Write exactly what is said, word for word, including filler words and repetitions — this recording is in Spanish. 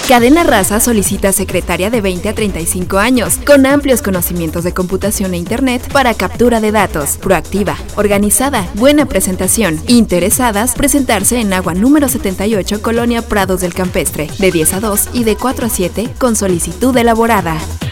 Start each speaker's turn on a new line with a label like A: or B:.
A: Cadena Raza solicita secretaria de veinte a treinta y cinco años, con amplios conocimientos de computación e internet para captura de datos, proactiva, organizada, buena presentación. Interesadas, presentarse en Agua número setenta y ocho, Colonia Prados del Campestre, de diez a dos y de cuatro a siete, con solicitud elaborada.